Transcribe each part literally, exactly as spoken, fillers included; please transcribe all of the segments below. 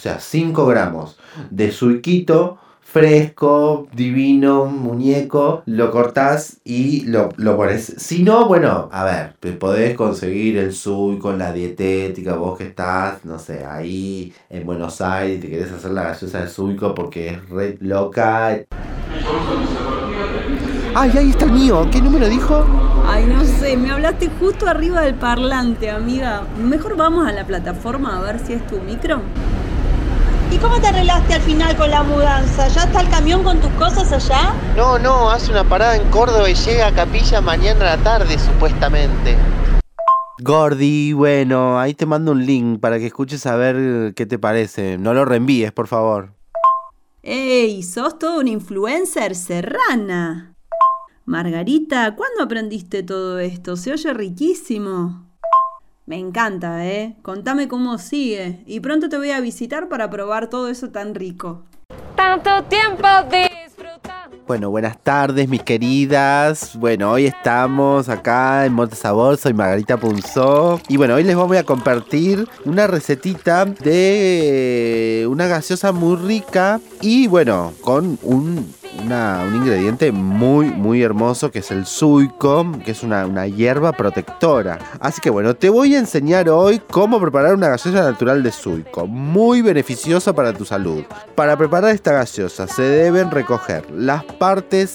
sea, cinco gramos de suiquito fresco, divino, muñeco, lo cortás y lo, lo pones. Si no, bueno, a ver, te podés conseguir el suico en la dietética, vos que estás, no sé, ahí en Buenos Aires y te querés hacer la gaseosa de suico porque es re loca. ¡Ay, ahí está el mío! ¿Qué número dijo? Ay, no sé, me hablaste justo arriba del parlante, amiga. Mejor vamos a la plataforma a ver si es tu micro. ¿Y cómo te arreglaste al final con la mudanza? ¿Ya está el camión con tus cosas allá? No, no, hace una parada en Córdoba y llega a Capilla mañana a la tarde, supuestamente. Gordi, bueno, ahí te mando un link para que escuches a ver qué te parece. No lo reenvíes, por favor. ¡Ey! ¡Sos toda una influencer serrana! Margarita, ¿cuándo aprendiste todo esto? Se oye riquísimo. Me encanta, ¿eh? Contame cómo sigue. Y pronto te voy a visitar para probar todo eso tan rico. Tanto tiempo disfrutar. Bueno, buenas tardes, mis queridas. Bueno, hoy estamos acá en Monte Sabor. Soy Margarita Punzó. Y bueno, hoy les voy a compartir una recetita de una gaseosa muy rica. Y bueno, con un... Una, un ingrediente muy muy hermoso que es el suico, que es una, una hierba protectora. Así que bueno, te voy a enseñar hoy cómo preparar una gaseosa natural de suico, muy beneficiosa para tu salud. Para preparar esta gaseosa se deben recoger las partes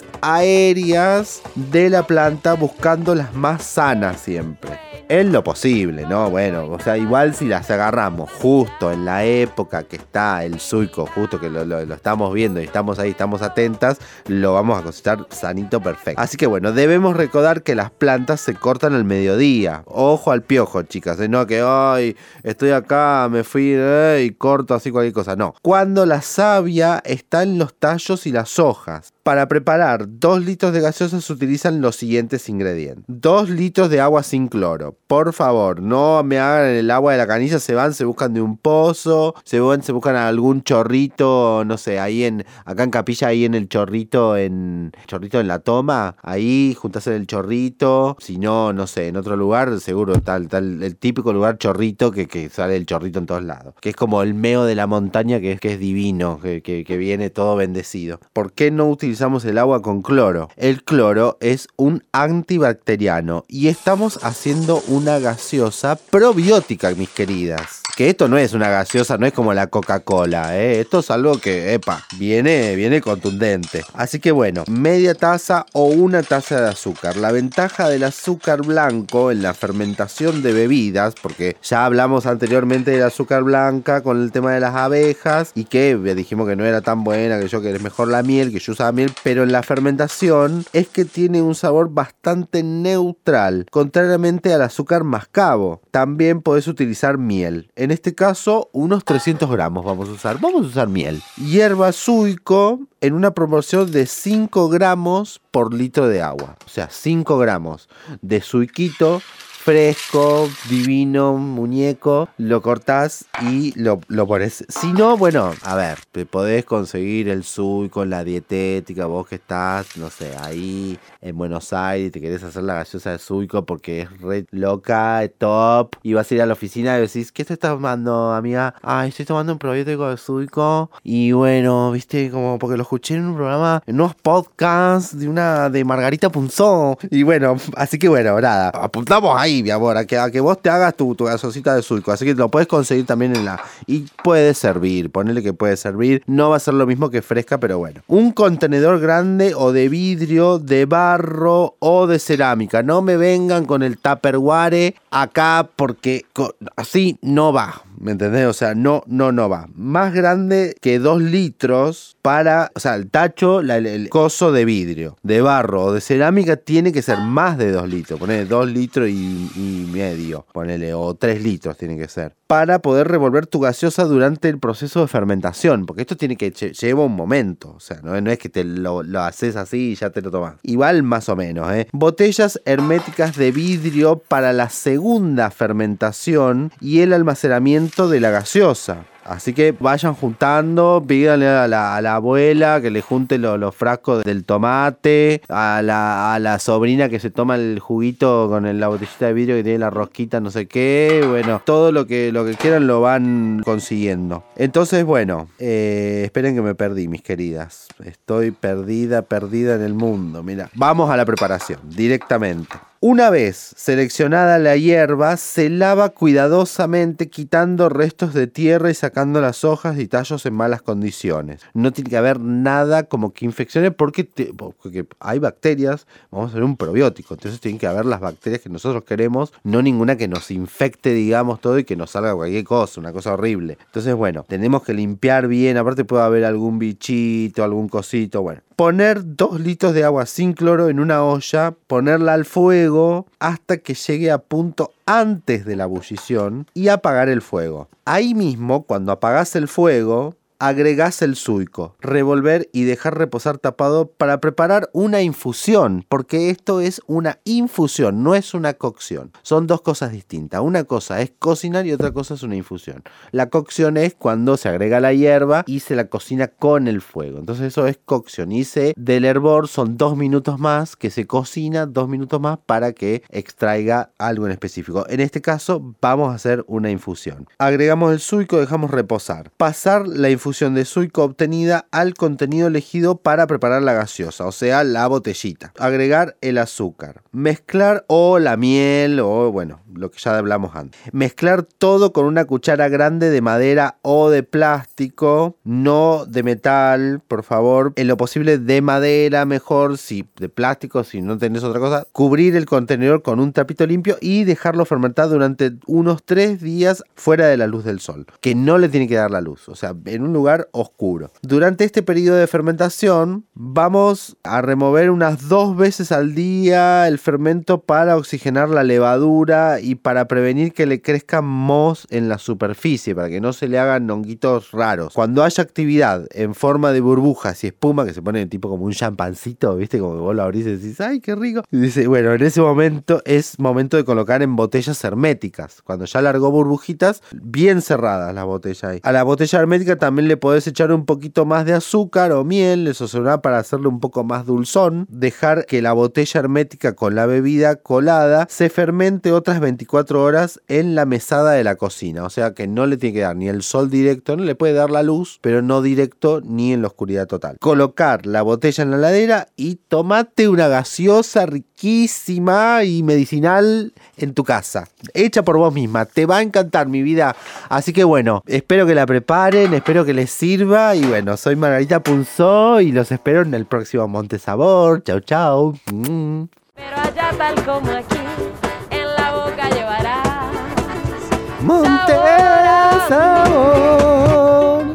aéreas de la planta buscando las más sanas siempre. En lo posible, ¿no? Bueno, o sea, igual si las agarramos justo en la época que está el suico, justo que lo, lo, lo estamos viendo y estamos ahí, estamos atentas, lo vamos a cosechar sanito, perfecto. Así que bueno, debemos recordar que las plantas se cortan al mediodía. Ojo al piojo, chicas, ¿eh? No que hoy estoy acá, me fui eh, y corto así cualquier cosa. No. Cuando la savia está en los tallos y las hojas. Para preparar dos litros de gaseosa se utilizan los siguientes ingredientes. dos litros de agua sin cloro. Por favor, no me hagan el agua de la canilla, se van, se buscan de un pozo, se van, se buscan algún chorrito, no sé, ahí en, acá en Capilla, ahí en el chorrito, en chorrito en la toma, ahí juntás el chorrito, si no, no sé, en otro lugar, seguro tal, tal, el típico lugar chorrito que, que sale el chorrito en todos lados, que es como el meo de la montaña que es, que es divino, que, que, que viene todo bendecido. ¿Por qué no utilizamos el agua con cloro? El cloro es un antibacteriano y estamos haciendo una gaseosa probiótica, mis queridas. Que esto no es una gaseosa, no es como la Coca-Cola, ¿eh? Esto es algo que, epa, viene, viene contundente. Así que bueno, media taza o una taza de azúcar. La ventaja del azúcar blanco en la fermentación de bebidas, porque ya hablamos anteriormente del azúcar blanca con el tema de las abejas y que dijimos que no era tan buena, que yo que es mejor la miel, que yo usaba miel, pero en la fermentación es que tiene un sabor bastante neutral, contrariamente al azúcar mascabo. También podés utilizar miel. En este caso, unos trescientos gramos vamos a usar. Vamos a usar miel. Hierba suico en una proporción de cinco gramos por litro de agua. O sea, cinco gramos de suiquito fresco, divino, muñeco, lo cortás y lo, lo pones. Si no, bueno, a ver, te podés conseguir el suico en la dietética, vos que estás, no sé, ahí en Buenos Aires, te querés hacer la gaseosa de suico porque es re loca, top, y vas a ir a la oficina y decís, ¿qué te estás tomando, amiga? Ay, estoy tomando un probiótico de suico, y bueno, viste, como porque lo escuché en un programa, en unos podcasts de una, de Margarita Punzó, y bueno, así que bueno, nada, apuntamos ahí, mi amor, a que, a que vos te hagas tu, tu gaseosita de suico, así que lo puedes conseguir también en la... y puede servir, ponele que puede servir, no va a ser lo mismo que fresca, pero bueno. Un contenedor grande o de vidrio, de barro o de cerámica, no me vengan con el Tupperware acá porque con, así no va, ¿me entendés? O sea, no, no, no va. Más grande que dos litros para, o sea, el tacho, la, el, el coso de vidrio, de barro o de cerámica tiene que ser más de dos litros, ponele dos litros y, y medio, ponele, o tres litros tiene que ser, para poder revolver tu gaseosa durante el proceso de fermentación, porque esto tiene que lleva un momento, o sea, no, no es que te lo, lo haces así y ya te lo tomás. Igual más o menos, ¿eh? Botellas herméticas de vidrio para la segunda fermentación y el almacenamiento de la gaseosa. Así que vayan juntando, pídanle a la, a la abuela que le junte lo, los frascos del tomate, a la, a la sobrina que se toma el juguito con el, la botellita de vidrio que tiene la rosquita no sé qué. Bueno, todo lo que, lo que quieran lo van consiguiendo. Entonces, bueno, eh, esperen que me perdí, mis queridas. Estoy perdida, perdida en el mundo. Mira, vamos a la preparación, directamente. Una vez seleccionada la hierba, se lava cuidadosamente quitando restos de tierra y sacando las hojas y tallos en malas condiciones. No tiene que haber nada como que infecciones porque, te, porque hay bacterias, vamos a hacer un probiótico, entonces tienen que haber las bacterias que nosotros queremos, no ninguna que nos infecte, digamos, todo y que nos salga cualquier cosa, una cosa horrible. Entonces, bueno, tenemos que limpiar bien, aparte puede haber algún bichito, algún cosito, bueno. Poner dos litros de agua sin cloro en una olla, ponerla al fuego hasta que llegue a punto antes de la ebullición y apagar el fuego. Ahí mismo, cuando apagás el fuego, agregás el suico, revolver y dejar reposar tapado para preparar una infusión, porque esto es una infusión, no es una cocción. Son dos cosas distintas. Una cosa es cocinar y otra cosa es una infusión. La cocción es cuando se agrega la hierba y se la cocina con el fuego. Entonces eso es cocción. Y ese del hervor son dos minutos más que se cocina, dos minutos más para que extraiga algo en específico. En este caso vamos a hacer una infusión. Agregamos el suico, dejamos reposar. Pasar la infusión de suico obtenida al contenido elegido para preparar la gaseosa, o sea, la botellita. Agregar el azúcar. Mezclar o la miel o, bueno, lo que ya hablamos antes. Mezclar todo con una cuchara grande de madera o de plástico, no de metal, por favor. En lo posible de madera, mejor, si de plástico, si no tenés otra cosa. Cubrir el contenedor con un trapito limpio y dejarlo fermentar durante unos tres días fuera de la luz del sol, que no le tiene que dar la luz, o sea, en un lugar oscuro. Durante este periodo de fermentación vamos a remover unas dos veces al día el fermento para oxigenar la levadura y para prevenir que le crezca moho en la superficie, para que no se le hagan honguitos raros. Cuando haya actividad en forma de burbujas y espuma, que se pone tipo como un champancito, ¿viste? Como que vos lo abrís y decís, ¡ay, qué rico! Y dice, bueno, en ese momento es momento de colocar en botellas herméticas. Cuando ya largó burbujitas, bien cerradas las botellas ahí. A la botella hermética también le podés echar un poquito más de azúcar o miel, eso será para hacerle un poco más dulzón. Dejar que la botella hermética con la bebida colada se fermente otras veinticuatro horas en la mesada de la cocina. O sea que no le tiene que dar ni el sol directo, no le puede dar la luz, pero no directo ni en la oscuridad total. Colocar la botella en la heladera y tomate una gaseosa riquísima y medicinal en tu casa. Hecha por vos misma. Te va a encantar, mi vida. Así que bueno, espero que la preparen, espero que les sirva. Y bueno, soy Margarita Punzó y los espero en el próximo Monte Sabor. Chau, chau. Mm. Pero allá tal como aquí, en la boca llevarás Monte sabor. Sabor.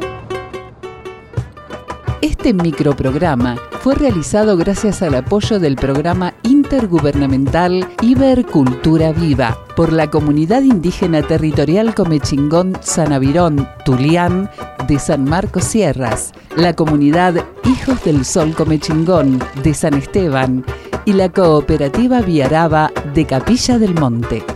Este microprograma fue realizado gracias al apoyo del programa intergubernamental Ibercultura Viva por la Comunidad Indígena Territorial Comechingón Sanavirón Tulián de San Marcos Sierras, la Comunidad Hijos del Sol Comechingón de San Esteban y la Cooperativa Viaraba de Capilla del Monte.